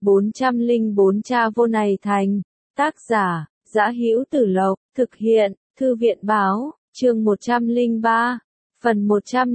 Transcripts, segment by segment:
404 Cha vô này thành. Tác giả, Dã Hữu Tử Lộc, thực hiện, Thư viện báo, chương 103, phần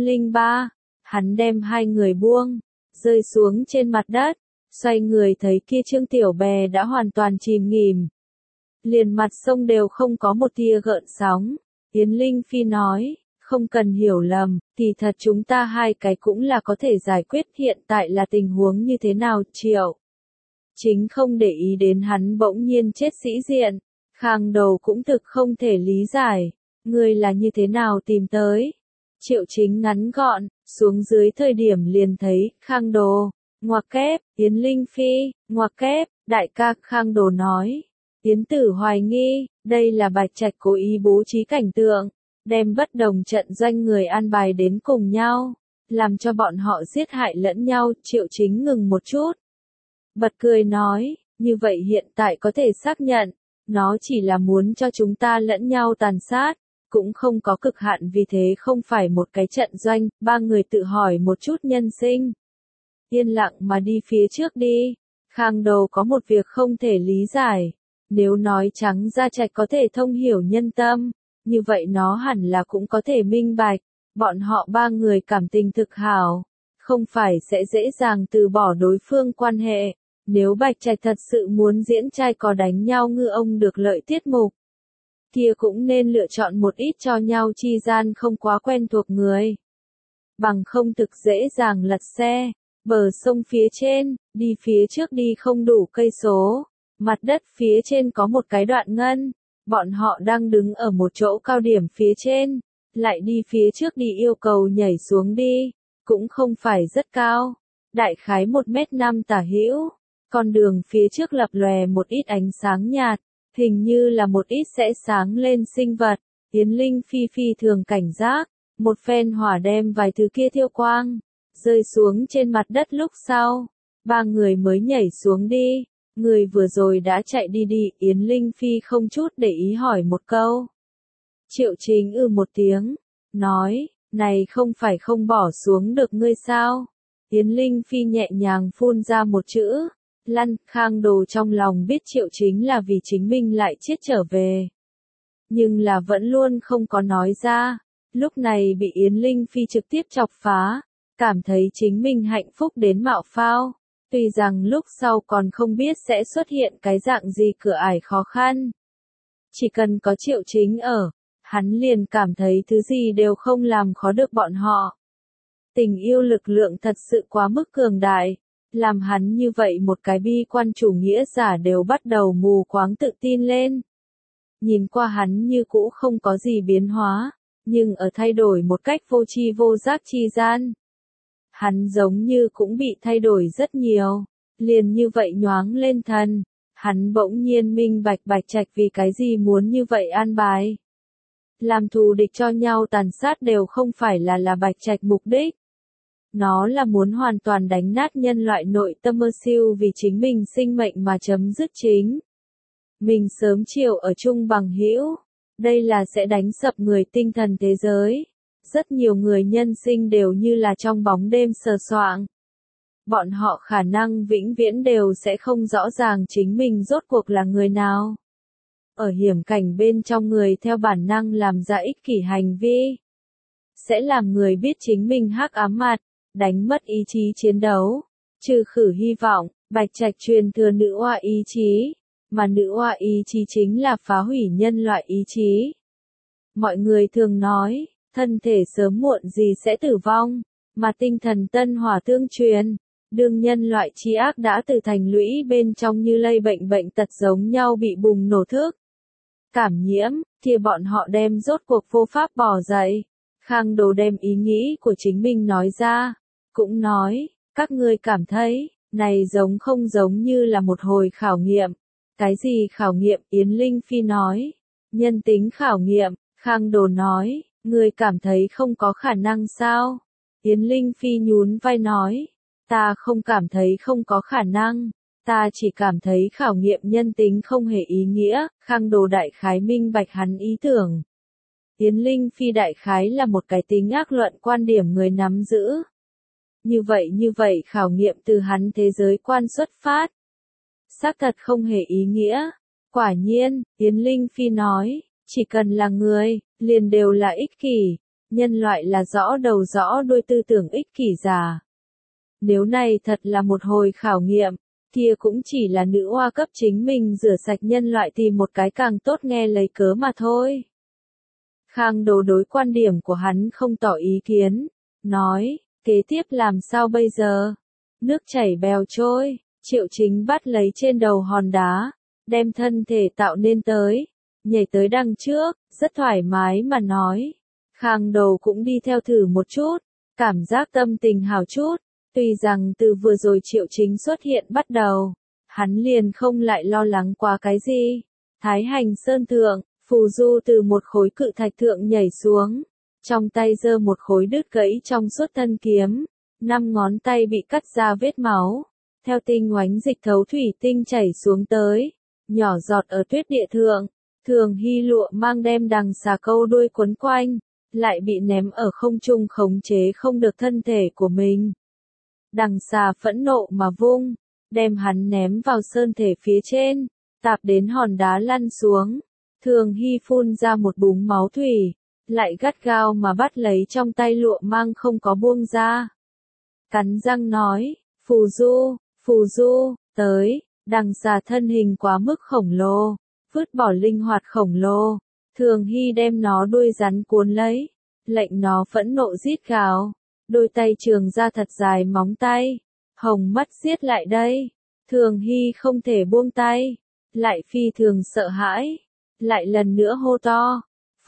103. Hắn đem hai người buông, rơi xuống trên mặt đất, xoay người thấy kia Trương Tiểu Bè đã hoàn toàn chìm nghỉm. Liền mặt sông đều không có một tia gợn sóng. Yến Linh Phi nói, không cần hiểu lầm, kỳ thật chúng ta hai cái cũng là có thể giải quyết, hiện tại là tình huống như thế nào. Triệu Chính không để ý đến hắn bỗng nhiên chết sĩ diện, Khang Đầu cũng thực không thể lý giải, ngươi là như thế nào tìm tới. Triệu Chính ngắn gọn, xuống dưới thời điểm liền thấy, Khang Đồ, ngoặc kép, Yến Linh Phi, ngoặc kép, đại ca. Khang Đồ nói, Yến Tử hoài nghi, đây là Bạch Trạch cố ý bố trí cảnh tượng, đem bất đồng trận doanh người an bài đến cùng nhau, làm cho bọn họ giết hại lẫn nhau. Triệu Chính ngừng một chút, bật cười nói, như vậy hiện tại có thể xác nhận, nó chỉ là muốn cho chúng ta lẫn nhau tàn sát, cũng không có cực hạn, vì thế không phải một cái trận doanh. Ba người tự hỏi một chút nhân sinh, yên lặng mà đi phía trước đi. Khang Đầu có một việc không thể lý giải, nếu nói trắng ra Trạch có thể thông hiểu nhân tâm, như vậy nó hẳn là cũng có thể minh bạch, bọn họ ba người cảm tình thực hảo, không phải sẽ dễ dàng từ bỏ đối phương quan hệ. Nếu Bạch Trạch thật sự muốn diễn trai có đánh nhau ngư ông được lợi tiết mục, kia cũng nên lựa chọn một ít cho nhau chi gian không quá quen thuộc người, bằng không thực dễ dàng lật xe. Bờ sông phía trên, đi phía trước đi không đủ cây số, mặt đất phía trên có một cái đoạn ngân, bọn họ đang đứng ở một chỗ cao điểm phía trên, lại đi phía trước đi yêu cầu nhảy xuống đi, cũng không phải rất cao, đại khái 1m5 tả hữu. Con đường phía trước lập lòe một ít ánh sáng nhạt, hình như là một ít sẽ sáng lên sinh vật. Yến Linh Phi phi thường cảnh giác, một phen hỏa đem vài thứ kia thiêu quang, rơi xuống trên mặt đất lúc sau, ba người mới nhảy xuống đi. Người vừa rồi đã chạy đi đi. Yến Linh Phi không chút để ý hỏi một câu. Triệu Chính một tiếng, nói, này không phải không bỏ xuống được ngươi sao? Yến Linh Phi nhẹ nhàng phun ra một chữ, lăn. Khang Đồ trong lòng biết Triệu Chính là vì chính mình lại chết trở về, nhưng là vẫn luôn không có nói ra. Lúc này bị Yến Linh Phi trực tiếp chọc phá, cảm thấy chính mình hạnh phúc đến mạo phao. Tuy rằng lúc sau còn không biết sẽ xuất hiện cái dạng gì cửa ải khó khăn, chỉ cần có Triệu Chính ở, hắn liền cảm thấy thứ gì đều không làm khó được bọn họ. Tình yêu lực lượng thật sự quá mức cường đại, làm hắn như vậy một cái bi quan chủ nghĩa giả đều bắt đầu mù quáng tự tin lên. Nhìn qua hắn như cũ không có gì biến hóa, nhưng ở thay đổi một cách vô tri vô giác chi gian, hắn giống như cũng bị thay đổi rất nhiều. Liền như vậy nhoáng lên thần, hắn bỗng nhiên minh bạch Bạch Trạch vì cái gì muốn như vậy an bài. Làm thù địch cho nhau tàn sát đều không phải là Bạch Trạch mục đích. Nó là muốn hoàn toàn đánh nát nhân loại nội tâm mơ siêu vì chính mình sinh mệnh mà chấm dứt chính mình sớm chiều ở chung bằng hữu. Đây là sẽ đánh sập người tinh thần thế giới. Rất nhiều người nhân sinh đều như là trong bóng đêm sờ soạng. Bọn họ khả năng vĩnh viễn đều sẽ không rõ ràng chính mình rốt cuộc là người nào. Ở hiểm cảnh bên trong người theo bản năng làm ra ích kỷ hành vi, sẽ làm người biết chính mình hắc ám mặt, đánh mất ý chí chiến đấu, trừ khử hy vọng. Bạch Trạch truyền thừa nữ oa ý chí, mà nữ oa ý chí chính là phá hủy nhân loại ý chí. Mọi người thường nói, thân thể sớm muộn gì sẽ tử vong, mà tinh thần tân hỏa tương truyền. Đương nhân loại tri ác đã từ thành lũy bên trong như lây bệnh tật giống nhau bị bùng nổ thức cảm nhiễm, kia bọn họ đem rốt cuộc vô pháp bỏ dậy. Khang Đồ đem ý nghĩ của chính mình nói ra, cũng nói, các ngươi cảm thấy, này giống không giống như là một hồi khảo nghiệm. Cái gì khảo nghiệm? Yến Linh Phi nói, nhân tính khảo nghiệm. Khang Đồ nói, ngươi cảm thấy không có khả năng sao? Yến Linh Phi nhún vai nói, ta không cảm thấy không có khả năng, ta chỉ cảm thấy khảo nghiệm nhân tính không hề ý nghĩa. Khang Đồ đại khái minh bạch hắn ý tưởng. Yến Linh Phi đại khái là một cái tính ác luận quan điểm người nắm giữ. Như vậy khảo nghiệm từ hắn thế giới quan xuất phát, xác thật không hề ý nghĩa. Quả nhiên, Yến Linh Phi nói, chỉ cần là người, liền đều là ích kỷ, nhân loại là rõ đầu rõ đuôi tư tưởng ích kỷ già. Nếu này thật là một hồi khảo nghiệm, kia cũng chỉ là nữ oa cấp chính mình rửa sạch nhân loại tìm một cái càng tốt nghe lấy cớ mà thôi. Khang Đồ đối quan điểm của hắn không tỏ ý kiến, nói, kế tiếp làm sao bây giờ? Nước chảy bèo trôi, Triệu Chính bắt lấy trên đầu hòn đá, đem thân thể tạo nên tới, nhảy tới đằng trước, rất thoải mái mà nói. Khang Đồ cũng đi theo thử một chút, cảm giác tâm tình hào chút, tuy rằng từ vừa rồi Triệu Chính xuất hiện bắt đầu, hắn liền không lại lo lắng quá cái gì. Thái Hành Sơn thượng, Phù Du từ một khối cự thạch thượng nhảy xuống, trong tay giơ một khối đứt gãy trong suốt thân kiếm, 5 ngón tay bị cắt ra vết máu, theo tinh oánh dịch thấu thủy tinh chảy xuống tới, nhỏ giọt ở tuyết địa thượng. Thường Hy lụa mang đem đằng xà câu đuôi quấn quanh, lại bị ném ở không trung khống chế không được thân thể của mình. Đằng xà phẫn nộ mà vung, đem hắn ném vào sơn thể phía trên, tạp đến hòn đá lăn xuống. Thường Hy phun ra một búng máu thủy, lại gắt gao mà bắt lấy trong tay lụa mang không có buông ra. Cắn răng nói, Phù Du, tới, đằng xà thân hình quá mức khổng lồ, vứt bỏ linh hoạt khổng lồ. Thường Hy đem nó đuôi rắn cuốn lấy, lệnh nó phẫn nộ rít gào, đôi tay trường ra thật dài móng tay, hồng mắt giết lại đây. Thường Hy không thể buông tay, lại phi thường sợ hãi, lại lần nữa hô to,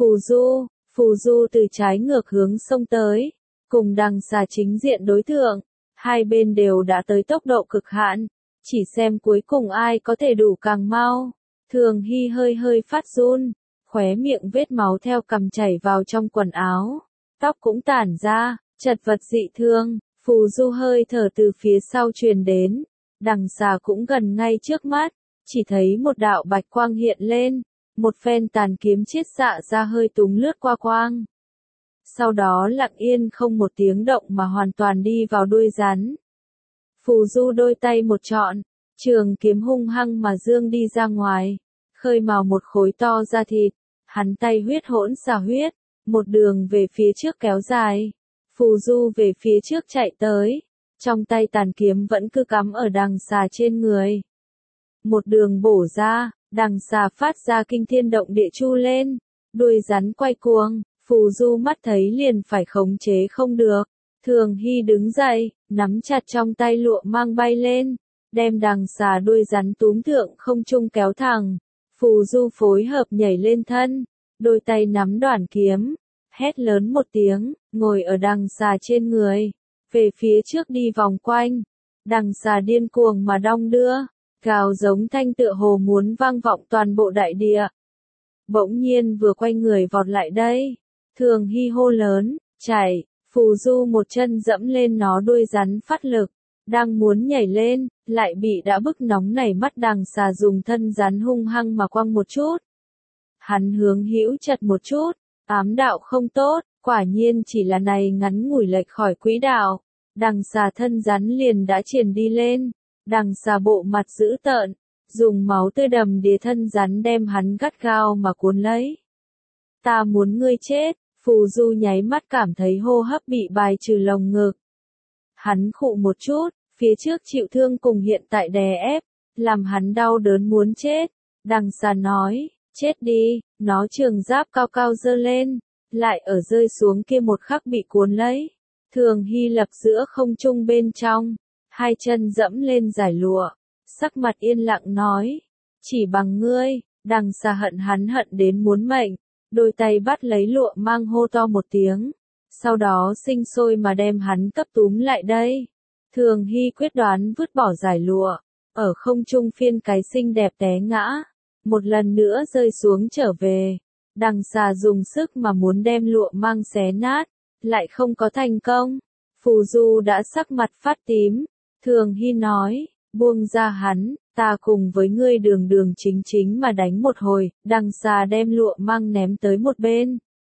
Phù Du từ trái ngược hướng xông tới, cùng đằng xà chính diện đối thượng, hai bên đều đã tới tốc độ cực hạn, chỉ xem cuối cùng ai có thể đủ càng mau. Thường Hy hơi phát run, khóe miệng vết máu theo cằm chảy vào trong quần áo, tóc cũng tản ra, chật vật dị thương. Phù Du hơi thở từ phía sau truyền đến, đằng xà cũng gần ngay trước mắt, chỉ thấy một đạo bạch quang hiện lên, một phen tàn kiếm chiết xạ ra hơi túng lướt qua quang. Sau đó lặng yên không một tiếng động mà hoàn toàn đi vào đuôi rắn. Phù Du đôi tay một trọn, trường kiếm hung hăng mà dương đi ra ngoài, khơi mào một khối to da thịt, hắn tay huyết hỗn xà huyết, một đường về phía trước kéo dài. Phù Du về phía trước chạy tới, trong tay tàn kiếm vẫn cứ cắm ở đằng xà trên người. Một đường bổ ra, đằng xà phát ra kinh thiên động địa chu lên, đuôi rắn quay cuồng, Phù Du mắt thấy liền phải khống chế không được. Thường Hy đứng dậy, nắm chặt trong tay lụa mang bay lên, đem đằng xà đuôi rắn túm thượng không trung kéo thẳng. Phù Du phối hợp nhảy lên thân, đôi tay nắm đoản kiếm, hét lớn một tiếng, ngồi ở đằng xà trên người, về phía trước đi vòng quanh. Đằng xà điên cuồng mà đong đưa, gào giống thanh tựa hồ muốn vang vọng toàn bộ đại địa. Bỗng nhiên vừa quay người vọt lại đây, Thường Hy hô lớn, chạy. Phù Du một chân dẫm lên nó đuôi rắn phát lực, đang muốn nhảy lên, lại bị đã bức nóng nảy mắt đằng xà dùng thân rắn hung hăng mà quăng một chút. Hắn hướng hữu chật một chút, ám đạo không tốt, quả nhiên chỉ là này ngắn ngủi lệch khỏi quỹ đạo. Đằng xà thân rắn liền đã triển đi lên, đằng xà bộ mặt dữ tợn, dùng máu tươi đầm đìa thân rắn đem hắn gắt gao mà cuốn lấy. Ta muốn ngươi chết. Phù Du nháy mắt cảm thấy hô hấp bị bài trừ lồng ngực. Hắn khụ một chút, phía trước chịu thương cùng hiện tại đè ép, làm hắn đau đớn muốn chết. Đằng xà nói, chết đi, nó trường giáp cao cao giơ lên, lại ở rơi xuống kia một khắc bị cuốn lấy. Thường Hy lập giữa không trung bên trong, hai chân dẫm lên giải lụa, sắc mặt yên lặng nói, chỉ bằng ngươi. Đằng xà hận hắn hận đến muốn mệnh. Đôi tay bắt lấy lụa mang hô to một tiếng, sau đó sinh sôi mà đem hắn cấp túm lại đây. Thường Hy quyết đoán vứt bỏ giải lụa, ở không trung phiên cái xinh đẹp té ngã, một lần nữa rơi xuống trở về. Đằng xà dùng sức mà muốn đem lụa mang xé nát, lại không có thành công. Phù Du đã sắc mặt phát tím, Thường Hy nói, buông ra hắn. Ta cùng với ngươi đường đường chính chính mà đánh một hồi. Đằng xà đem lụa mang ném tới một bên,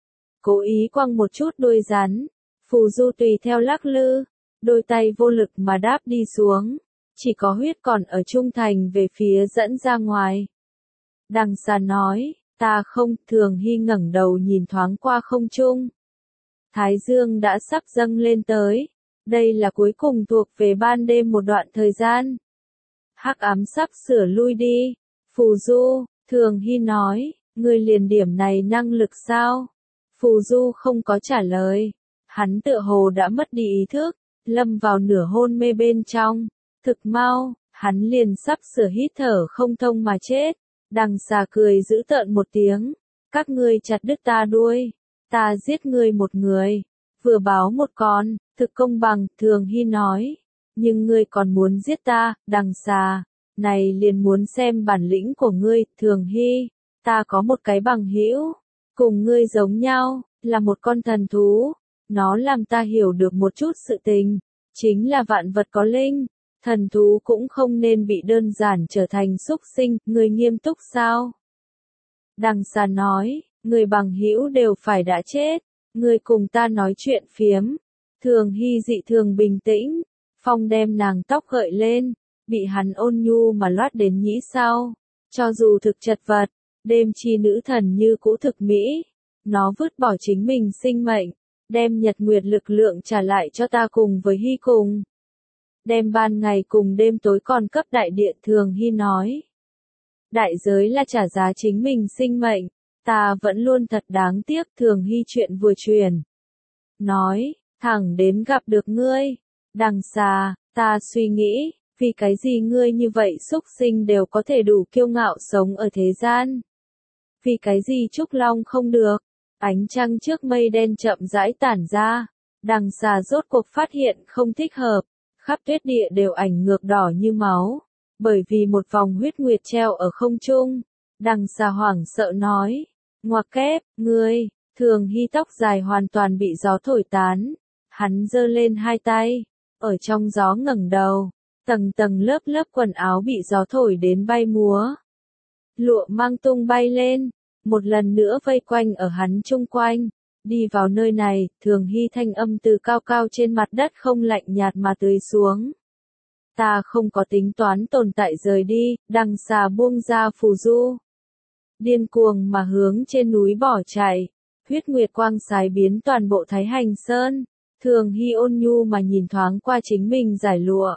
cố ý quăng một chút đuôi rắn. Phù Du tùy theo lắc lư, đôi tay vô lực mà đáp đi xuống. chỉ có huyết còn ở trung thành về phía dẫn ra ngoài. Đằng xa nói, ta không. Thường Hy ngẩng đầu nhìn thoáng qua không trung. Thái dương đã sắp dâng lên tới. Đây là cuối cùng thuộc về ban đêm một đoạn thời gian. Hắc ám sắp sửa lui đi. Phù Du, Thường Hy nói, ngươi liền điểm này năng lực sao? Phù Du không có trả lời. Hắn tựa hồ đã mất đi ý thức, lâm vào nửa hôn mê bên trong. Thực mau, hắn liền sắp sửa hít thở không thông mà chết. Đằng xà cười dữ tợn một tiếng. Các ngươi chặt đứt ta đuôi. Ta giết ngươi một người. Vừa báo một con, thực công bằng, Thường Hy nói. Nhưng ngươi còn muốn giết ta, đằng xà. Này liền muốn xem bản lĩnh của ngươi, Thường Hy. Ta có một cái bằng hữu, cùng ngươi giống nhau, là một con thần thú. Nó làm ta hiểu được một chút sự tình. Chính là vạn vật có linh. Thần thú cũng không nên bị đơn giản trở thành súc sinh, ngươi nghiêm túc sao? Đằng xà nói, người bằng hữu đều phải đã chết, ngươi cùng ta nói chuyện phiếm. Thường Hy dị thường bình tĩnh, phong đem nàng tóc gợi lên, bị hắn ôn nhu mà loát đến nhĩ sau. Cho dù thực chật vật, đêm chi nữ thần như cũ thực mỹ, nó vứt bỏ chính mình sinh mệnh, đem nhật nguyệt lực lượng trả lại cho ta cùng với Hy cùng. Đem ban ngày cùng đêm tối còn cấp đại điện, Thường Hy nói. Đại giới là trả giá chính mình sinh mệnh, ta vẫn luôn thật đáng tiếc. Thường Hy chuyện vừa truyền. Nói, thẳng đến gặp được ngươi. Đằng xà, ta suy nghĩ, vì cái gì ngươi như vậy súc sinh đều có thể đủ kiêu ngạo sống ở thế gian. Vì cái gì Trúc Long không được. Ánh trăng trước mây đen chậm rãi tản ra. Đằng xà rốt cuộc phát hiện không thích hợp. Khắp tuyết địa đều ảnh ngược đỏ như máu, bởi vì một vòng huyết nguyệt treo ở không trung. Đằng xà hoảng sợ nói, ngoặc kép, ngươi. Thường Hy tóc dài hoàn toàn bị gió thổi tán. Hắn giơ lên hai tay, ở trong gió ngẩng đầu, tầng tầng lớp lớp quần áo bị gió thổi đến bay múa. Lụa mang tung bay lên, một lần nữa vây quanh ở hắn chung quanh. Đi vào nơi này, Thường Hy thanh âm từ cao cao trên mặt đất không lạnh nhạt mà tưới xuống. Ta không có tính toán tồn tại rời đi. Đằng xà buông ra Phù Du, điên cuồng mà hướng trên núi bỏ chạy. Huyết nguyệt quang sái biến toàn bộ Thái Hành Sơn. Thường Hy ôn nhu mà nhìn thoáng qua chính mình giải lụa.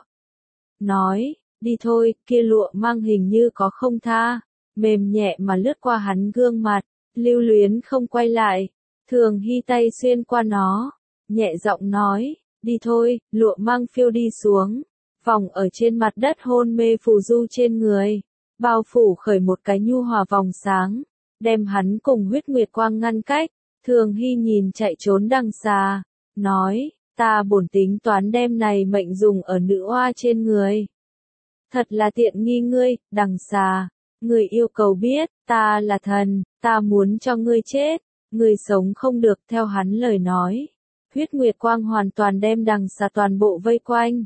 Nói, đi thôi. Kia lụa mang hình như có không tha, mềm nhẹ mà lướt qua hắn gương mặt, lưu luyến không quay lại. Thường Hy tay xuyên qua nó, nhẹ giọng nói, đi thôi. Lụa mang phiêu đi xuống, vòng ở trên mặt đất hôn mê Phù Du trên người, bao phủ khởi một cái nhu hòa vòng sáng, đem hắn cùng huyết nguyệt quang ngăn cách. Thường Hy nhìn chạy trốn đằng xà, nói, ta bổn tính toán đem này mệnh dùng ở nữ oa trên người. Thật là tiện nghi ngươi, đằng xà. Người yêu cầu biết, ta là thần, ta muốn cho ngươi chết. Người sống không được. Theo hắn lời nói, huyết nguyệt quang hoàn toàn đem đằng xà toàn bộ vây quanh.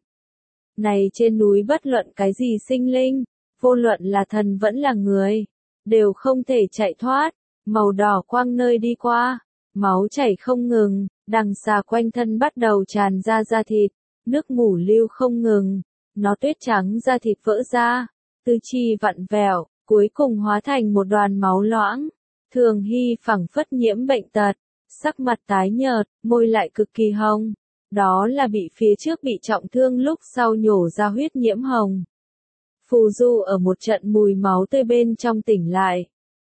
Này trên núi bất luận cái gì sinh linh, vô luận là thần vẫn là người, đều không thể chạy thoát. Màu đỏ quang nơi đi qua, máu chảy không ngừng, đằng xà quanh thân bắt đầu tràn ra da thịt, nước mủ lưu không ngừng, nó tuyết trắng da thịt vỡ ra, tứ chi vặn vẹo, cuối cùng hóa thành một đoàn máu loãng. Thường Hy phảng phất nhiễm bệnh tật, sắc mặt tái nhợt, môi lại cực kỳ hồng. Đó là bị phía trước bị trọng thương lúc sau nhổ ra huyết nhiễm hồng. Phù Du ở một trận mùi máu tươi bên trong tỉnh lại.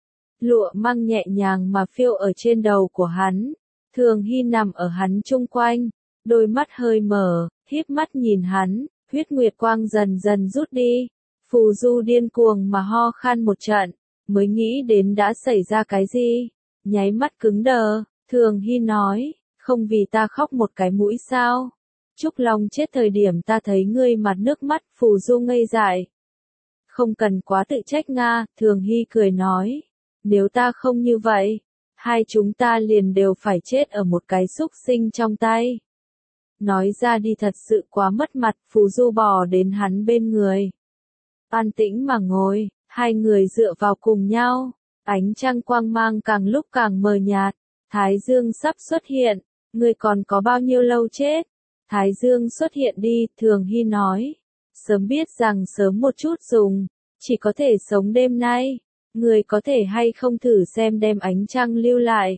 Lụa mang nhẹ nhàng mà phiêu ở trên đầu của hắn. Thường Hy nằm ở hắn chung quanh, đôi mắt hơi mở, híp mắt nhìn hắn, huyết nguyệt quang dần dần rút đi. Phù Du điên cuồng mà ho khan một trận, mới nghĩ đến đã xảy ra cái gì, nháy mắt cứng đờ. Thường Hy nói, không vì ta khóc một cái mũi sao? Trúc Long chết thời điểm ta thấy ngươi mặt nước mắt. Phù Du ngây dại. Không cần quá tự trách Nga, Thường Hy cười nói. Nếu ta không như vậy, hai chúng ta liền đều phải chết ở một cái xúc sinh trong tay. Nói ra đi thật sự quá mất mặt. Phù Du bò đến hắn bên người, an tĩnh mà ngồi, hai người dựa vào cùng nhau. Ánh trăng quang mang càng lúc càng mờ nhạt. Thái dương sắp xuất hiện, ngươi còn có bao nhiêu lâu chết? Thái dương xuất hiện đi, Thường Hy nói. sớm biết rằng sớm một chút dùng, chỉ có thể sống đêm nay, người có thể hay không thử xem đem ánh trăng lưu lại.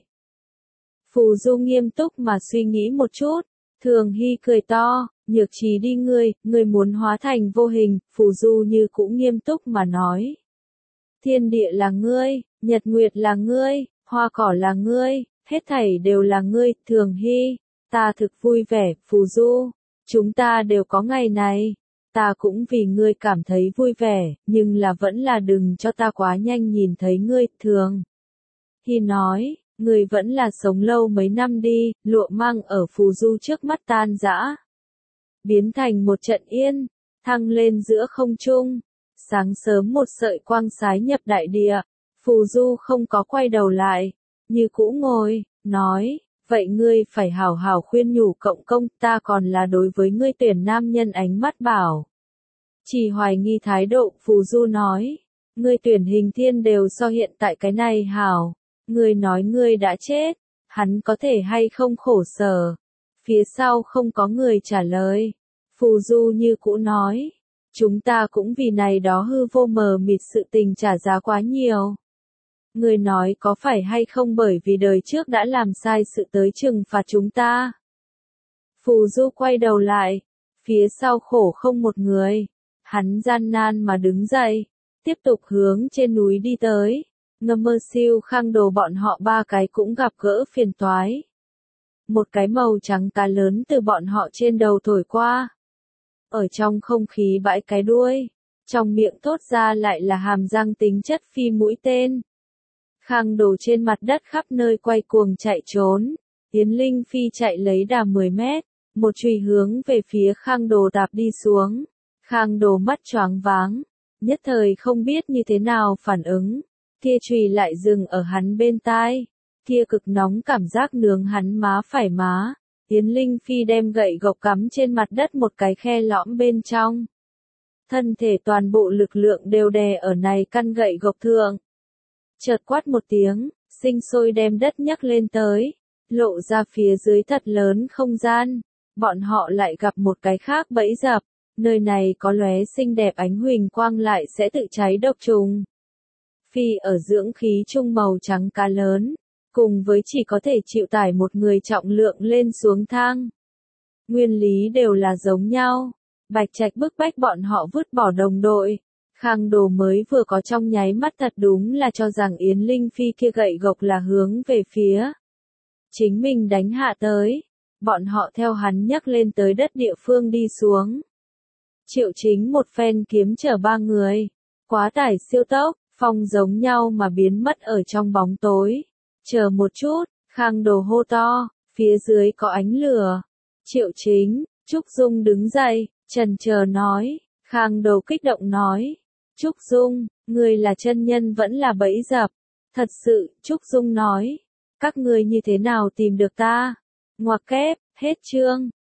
Phù Du nghiêm túc mà suy nghĩ một chút, Thường Hy cười to, Nhược Trí đi ngươi muốn hóa thành vô hình, Phù Du như cũng nghiêm túc mà nói. Thiên địa là ngươi, nhật nguyệt là ngươi, hoa cỏ là ngươi, hết thảy đều là ngươi, Thường Hy, ta thực vui vẻ, Phù Du, chúng ta đều có ngày này, ta cũng vì ngươi cảm thấy vui vẻ, nhưng là vẫn là đừng cho ta quá nhanh nhìn thấy ngươi, Thường Hy nói. Người vẫn là sống lâu mấy năm đi, lụa măng ở Phù Du trước mắt tan rã. Biến thành một trận yên, thăng lên giữa không trung. Sáng sớm một sợi quang sái nhập đại địa, Phù Du không có quay đầu lại, như cũ ngồi, nói, vậy ngươi phải hảo hảo khuyên nhủ cộng công, ta còn là đối với ngươi tuyển nam nhân ánh mắt bảo. Chỉ hoài nghi thái độ, Phù Du nói, ngươi tuyển Hình Thiên đều so hiện tại cái này hảo. Ngươi nói ngươi đã chết, hắn có thể hay không khổ sở. Phía sau không có người trả lời. Phù Du như cũ nói, chúng ta cũng vì này đó hư vô mờ mịt sự tình trả giá quá nhiều. Ngươi nói có phải hay không bởi vì đời trước đã làm sai sự tới trừng phạt chúng ta. Phù Du quay đầu lại, phía sau khổ không một người. Hắn gian nan mà đứng dậy, tiếp tục hướng trên núi đi tới. Ngâm Mơ Siêu Khang Đồ bọn họ ba cái cũng gặp gỡ phiền toái. Một cái màu trắng cá lớn từ bọn họ trên đầu thổi qua. Ở trong không khí bãi cái đuôi, trong miệng thốt ra lại là hàm răng tính chất phi mũi tên. Khang Đồ trên mặt đất khắp nơi quay cuồng chạy trốn. Yến Linh Phi chạy lấy đà 10 mét, một chùy hướng về phía Khang Đồ tạp đi xuống. Khang Đồ mắt choáng váng, nhất thời không biết như thế nào phản ứng. Kia chùy lại dừng ở hắn bên tai, kia cực nóng cảm giác nướng hắn má phải má. Yến Linh Phi đem gậy gộc cắm trên mặt đất một cái khe lõm bên trong. Thân thể toàn bộ lực lượng đều đè ở này căn gậy gộc thượng. Chợt quát một tiếng, sinh sôi đem đất nhấc lên tới, lộ ra phía dưới thật lớn không gian. Bọn họ lại gặp một cái khác bẫy dập, nơi này có lóe xinh đẹp ánh huỳnh quang lại sẽ tự cháy độc trùng. Phi ở dưỡng khí trung màu trắng cá lớn, cùng với chỉ có thể chịu tải một người trọng lượng lên xuống thang. Nguyên lý đều là giống nhau. Bạch Trạch bức bách bọn họ vứt bỏ đồng đội. Khang Đồ mới vừa có trong nháy mắt thật đúng là cho rằng Yến Linh Phi kia gậy gộc là hướng về phía chính mình đánh hạ tới. Bọn họ theo hắn nhắc lên tới đất địa phương đi xuống. Triệu Chính một phen kiếm chở ba người. Quá tải siêu tốc, phong giống nhau mà biến mất ở trong bóng tối. Chờ một chút, Khang Đồ hô to, phía dưới có ánh lửa. Triệu Chính, Trúc Dung đứng dậy, chần chờ nói. Khang Đồ kích động nói. Trúc Dung, người là chân nhân vẫn là bẫy dập. Thật sự, Trúc Dung nói. Các ngươi như thế nào tìm được ta? Ngoặc kép, hết chương.